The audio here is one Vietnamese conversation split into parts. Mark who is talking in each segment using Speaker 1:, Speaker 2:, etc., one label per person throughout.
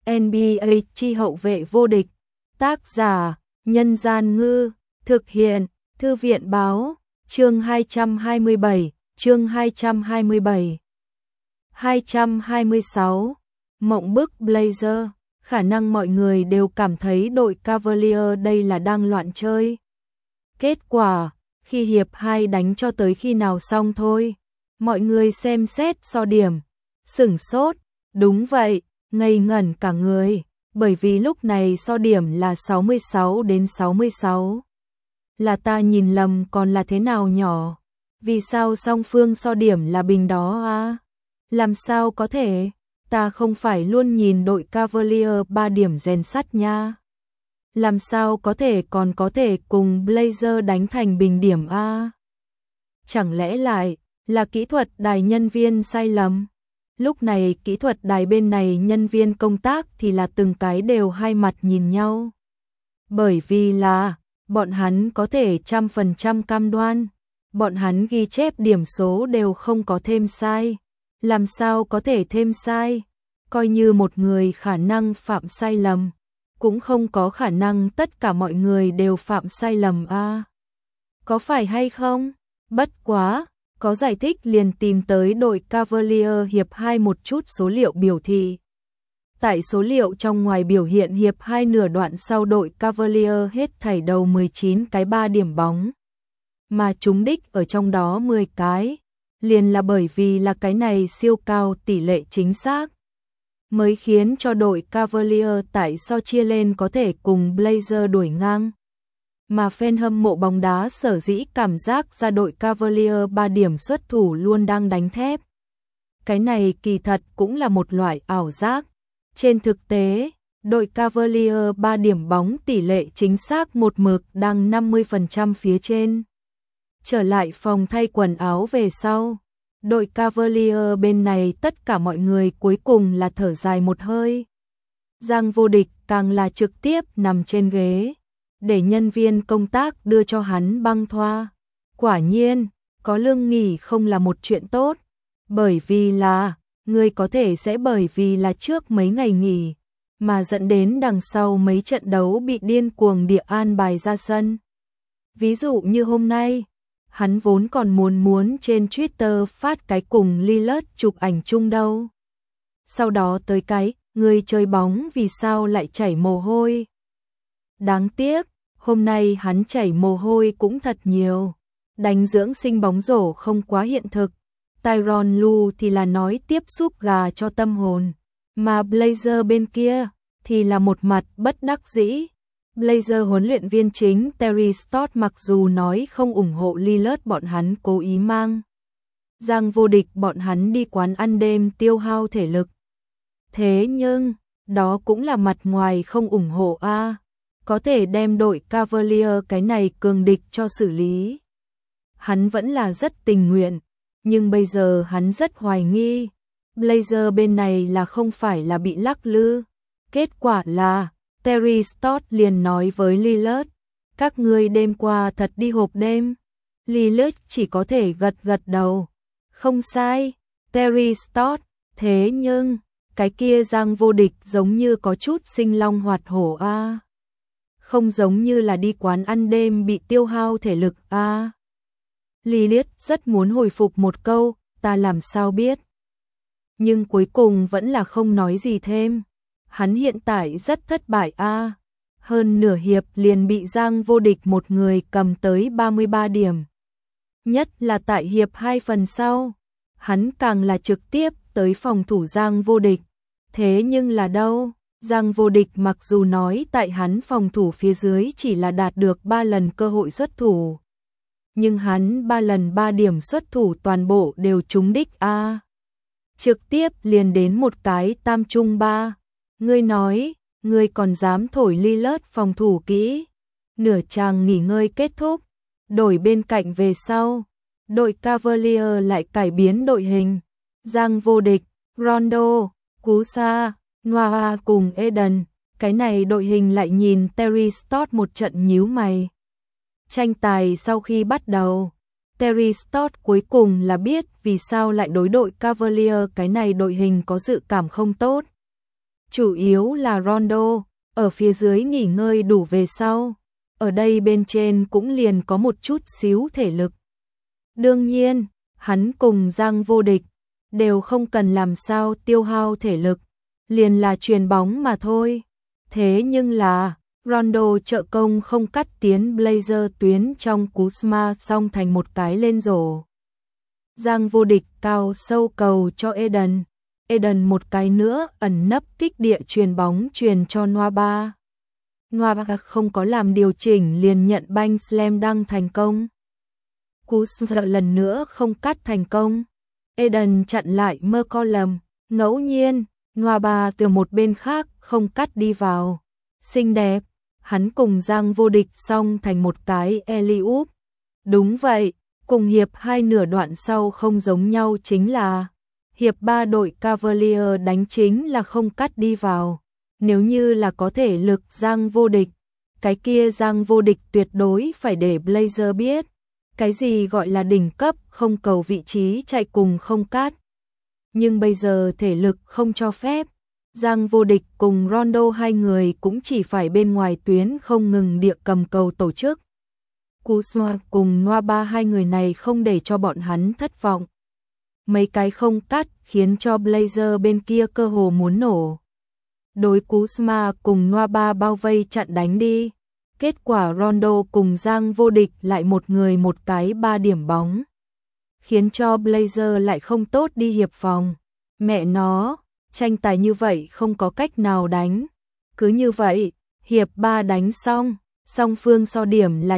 Speaker 1: NBA chi hậu vệ vô địch. Tác giả: Nhân Gian Ngư. Thực hiện: Thư viện Báo. Chương 227. Chương 227. 226. Mộng bức Blazer. Khả năng mọi người đều cảm thấy đội Cavalier đây là đang loạn chơi. Kết quả, khi hiệp 2 đánh cho tới khi nào xong thôi, mọi người xem xét so điểm, sửng sốt, đúng vậy, ngây ngẩn cả người, bởi vì lúc này so điểm là 66-66. Là ta nhìn lầm còn là thế nào nhỏ? Vì sao song phương so điểm là bình đó à? Làm sao có thể? Ta không phải luôn nhìn đội Cavalier 3 điểm rèn sắt nha. Làm sao có thể còn có thể cùng Blazer đánh thành bình điểm a? Chẳng lẽ lại là kỹ thuật đài nhân viên sai lầm? Lúc này kỹ thuật đài bên này nhân viên công tác thì là từng cái đều hai mặt nhìn nhau. Bởi vì là bọn hắn có thể 100% cam đoan, bọn hắn ghi chép điểm số đều không có thêm sai. Làm sao có thể thêm sai? Coi như một người khả năng phạm sai lầm, cũng không có khả năng tất cả mọi người đều phạm sai lầm a. Có phải hay không? Bất quá, có giải thích liền tìm tới đội Cavalier hiệp 2 một chút số liệu biểu thị. Tại số liệu trong ngoài biểu hiện hiệp 2 nửa đoạn sau đội Cavalier hết thảy đầu 19 cái 3 điểm bóng, mà trúng đích ở trong đó 10 cái, liền là bởi vì là cái này siêu cao tỷ lệ chính xác, mới khiến cho đội Cavalier tại so chia lên có thể cùng Blazer đuổi ngang. Mà fan hâm mộ bóng đá sở dĩ cảm giác ra đội Cavalier 3 điểm xuất thủ luôn đang đánh thép. Cái này kỳ thật cũng là một loại ảo giác. Trên thực tế, đội Cavalier 3 điểm bóng tỷ lệ chính xác một mực đang 50% phía trên. Trở lại phòng thay quần áo về sau, đội Cavalier bên này tất cả mọi người cuối cùng là thở dài một hơi. Giang Vô Địch càng là trực tiếp nằm trên ghế, để nhân viên công tác đưa cho hắn băng thoa. Quả nhiên, có lương nghỉ không là một chuyện tốt, bởi vì là, người có thể sẽ bởi vì là trước mấy ngày nghỉ, mà dẫn đến đằng sau mấy trận đấu bị điên cuồng địa an bài ra sân. Ví dụ như hôm nay, hắn vốn còn muốn trên Twitter phát cái cùng Lillard chụp ảnh chung đâu. Sau đó tới cái, người chơi bóng vì sao lại chảy mồ hôi. Đáng tiếc, hôm nay hắn chảy mồ hôi cũng thật nhiều. Đánh dưỡng sinh bóng rổ không quá hiện thực. Tyronn Lue thì là nói tiếp súp gà cho tâm hồn. Mà Blazer bên kia thì là một mặt bất đắc dĩ. Blazer huấn luyện viên chính Terry Stotts mặc dù nói không ủng hộ Lillard, bọn hắn cố ý mang Giang Vô Địch bọn hắn đi quán ăn đêm tiêu hao thể lực. Thế nhưng, đó cũng là mặt ngoài không ủng hộ a, có thể đem đội Cavalier cái này cường địch cho xử lý. Hắn vẫn là rất tình nguyện, nhưng bây giờ hắn rất hoài nghi. Blazer bên này là không phải là bị lắc lư. Kết quả là Terry Stotts liền nói với Lillard, các ngươi đêm qua thật đi hộp đêm. Lillard chỉ có thể gật gật đầu. Không sai, Terry Stotts, thế nhưng, cái kia Giang Vô Địch giống như có chút sinh long hoạt hổ a. Không giống như là đi quán ăn đêm bị tiêu hao thể lực a. Lillard rất muốn hồi phục một câu, ta làm sao biết. Nhưng cuối cùng vẫn là không nói gì thêm. Hắn hiện tại rất thất bại a. Hơn nửa hiệp liền bị Giang Vô Địch một người cầm tới 33 điểm. Nhất là tại hiệp 2 phần sau, hắn càng là trực tiếp tới phòng thủ Giang Vô Địch. Thế nhưng là đâu, Giang Vô Địch mặc dù nói tại hắn phòng thủ phía dưới chỉ là đạt được 3 lần cơ hội xuất thủ, nhưng hắn 3 lần 3 điểm xuất thủ toàn bộ đều trúng đích a. Trực tiếp liền đến một cái tam trung 3. Ngươi nói, ngươi còn dám thổi Lillard phòng thủ kỹ. Nửa chàng nghỉ ngơi kết thúc, đổi bên cạnh về sau, đội Cavalier lại cải biến đội hình. Giang Vô Địch, Rondo, Kusa, Noah cùng Eden, cái này đội hình lại nhìn Terry Stotts một trận nhíu mày. Tranh tài sau khi bắt đầu, Terry Stotts cuối cùng là biết vì sao lại đối đội Cavalier cái này đội hình có dự cảm không tốt. Chủ yếu là Rondo, ở phía dưới nghỉ ngơi đủ về sau. Ở đây bên trên cũng liền có một chút xíu thể lực. Đương nhiên, hắn cùng Giang Vô Địch đều không cần làm sao tiêu hao thể lực, liền là chuyền bóng mà thôi. Thế nhưng là, Rondo trợ công không cắt tiến Blazer tuyến trong cú smash xong thành một cái lên rổ. Giang Vô Địch cao sâu cầu cho Eden. Eden một cái nữa ẩn nấp kích địa chuyền bóng chuyền cho Noah. Noah không có làm điều chỉnh liền nhận banh slam dunk thành công. Cú smash lần nữa không cắt thành công. Eden chặn lại McCollum, ngẫu nhiên, Noah từ một bên khác không cắt đi vào. Xinh đẹp, hắn cùng Giang Vô Địch xong thành một cái alley-oop. Đúng vậy, cùng hiệp 2 nửa đoạn sau không giống nhau chính là hiệp 3 đội Cavalier đánh chính là không cắt đi vào. Nếu như là có thể lực Giang Vô Địch, cái kia Giang Vô Địch tuyệt đối phải để Blazer biết. Cái gì gọi là đỉnh cấp không cầu vị trí chạy cùng không cắt. Nhưng bây giờ thể lực không cho phép. Giang Vô Địch cùng Rondo hai người cũng chỉ phải bên ngoài tuyến không ngừng địa cầm cầu tổ chức. Kuzma cùng Noah hai người này không để cho bọn hắn thất vọng. Mấy cái không cắt khiến cho Blazer bên kia cơ hồ muốn nổ. Đối Kuzma cùng Noah bao vây chặn đánh đi. Kết quả Rondo cùng Giang Vô Địch lại một người một cái 3 điểm bóng. Khiến cho Blazer lại không tốt đi hiệp phòng. Mẹ nó, tranh tài như vậy không có cách nào đánh. Cứ như vậy, hiệp 3 đánh xong, song phương so điểm là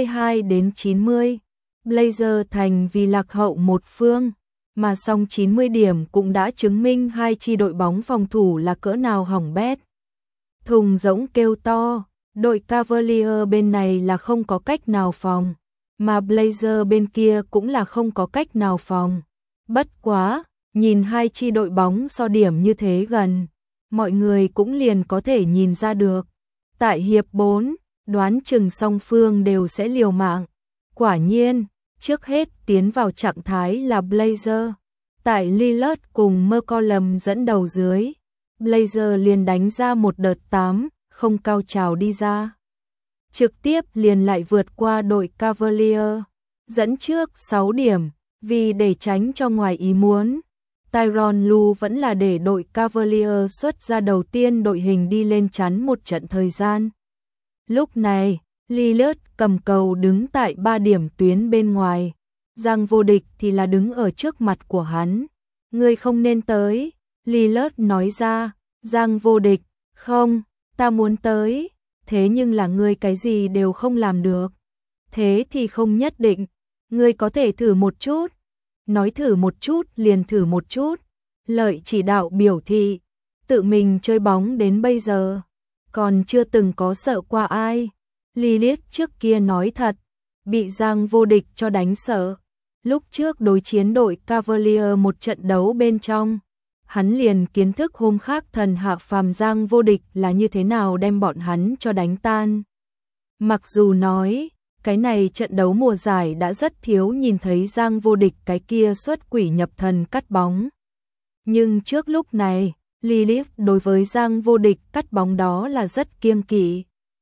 Speaker 1: 92-90. Blazer thành vì lạc hậu một phương, mà song 90 điểm cũng đã chứng minh hai chi đội bóng phòng thủ là cỡ nào hỏng bét. Thùng rỗng kêu to, đội Cavalier bên này là không có cách nào phòng, mà Blazer bên kia cũng là không có cách nào phòng. Bất quá, nhìn hai chi đội bóng so điểm như thế gần, mọi người cũng liền có thể nhìn ra được. Tại hiệp 4, đoán chừng song phương đều sẽ liều mạng. Quả nhiên, trước hết tiến vào trạng thái là Blazer. Tại Lillard cùng McCollum dẫn đầu dưới, Blazer liền đánh ra một đợt 8, không cao trào đi ra. Trực tiếp liền lại vượt qua đội Cavalier, dẫn trước 6 điểm, vì để tránh cho ngoài ý muốn. Tyronn Lue vẫn là để đội Cavalier xuất ra đầu tiên đội hình đi lên chắn một trận thời gian. Lúc này, Lillard cầm cầu đứng tại 3 điểm tuyến bên ngoài. Giang Vô Địch thì là đứng ở trước mặt của hắn. Ngươi không nên tới, Lillard nói ra. Giang Vô Địch, không, ta muốn tới, thế nhưng là ngươi cái gì đều không làm được. Thế thì không nhất định, ngươi có thể thử một chút. Nói thử một chút liền thử một chút. Lợi chỉ đạo biểu thị, tự mình chơi bóng đến bây giờ, còn chưa từng có sợ qua ai. Lillard trước kia nói thật, bị Giang Vô Địch cho đánh sợ. Lúc trước đối chiến đội Cavalier một trận đấu bên trong, hắn liền kiến thức hôm khác thần hạ phàm Giang Vô Địch là như thế nào đem bọn hắn cho đánh tan. Mặc dù nói, cái này trận đấu mùa giải đã rất thiếu nhìn thấy Giang Vô Địch cái kia xuất quỷ nhập thần cắt bóng. Nhưng trước lúc này, Lillard đối với Giang Vô Địch cắt bóng đó là rất kiêng kỵ.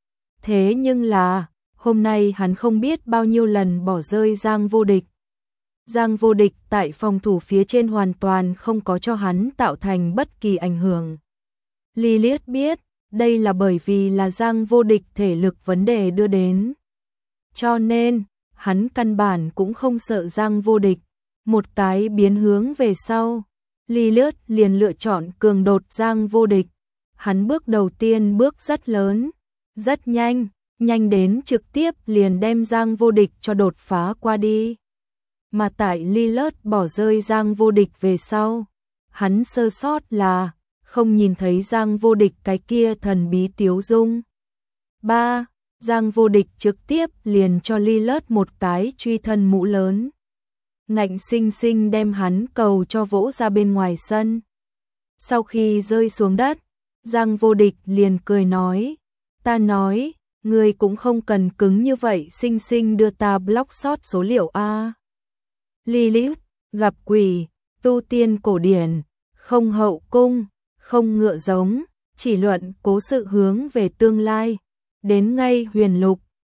Speaker 1: Thế nhưng là, hôm nay hắn không biết bao nhiêu lần bỏ rơi Giang Vô Địch. Giang Vô Địch tại phòng thủ phía trên hoàn toàn không có cho hắn tạo thành bất kỳ ảnh hưởng. Lillard biết, đây là bởi vì là Giang Vô Địch thể lực vấn đề đưa đến. Cho nên, hắn căn bản cũng không sợ Giang Vô Địch. Một cái biến hướng về sau, Lillard liền lựa chọn cường đột Giang Vô Địch. Hắn bước đầu tiên bước rất lớn, rất nhanh, nhanh đến trực tiếp liền đem Giang Vô Địch cho đột phá qua đi. Mà tại Lillard bỏ rơi Giang Vô Địch về sau, hắn sơ sót là không nhìn thấy Giang Vô Địch cái kia thần bí tiếu dung. 3. Giang Vô Địch trực tiếp liền cho Lillard một cái truy thân mũ lớn. Ngạnh sinh sinh đem hắn cầu cho vỗ ra bên ngoài sân. Sau khi rơi xuống đất, Giang Vô Địch liền cười nói, ta nói, ngươi cũng không cần cứng như vậy sinh sinh đưa ta block shot số liệu A. Lillard, gặp quỷ, tu tiên cổ điển, không hậu cung, không ngựa giống, chỉ luận cố sự hướng về tương lai. Đến ngay huyền lục,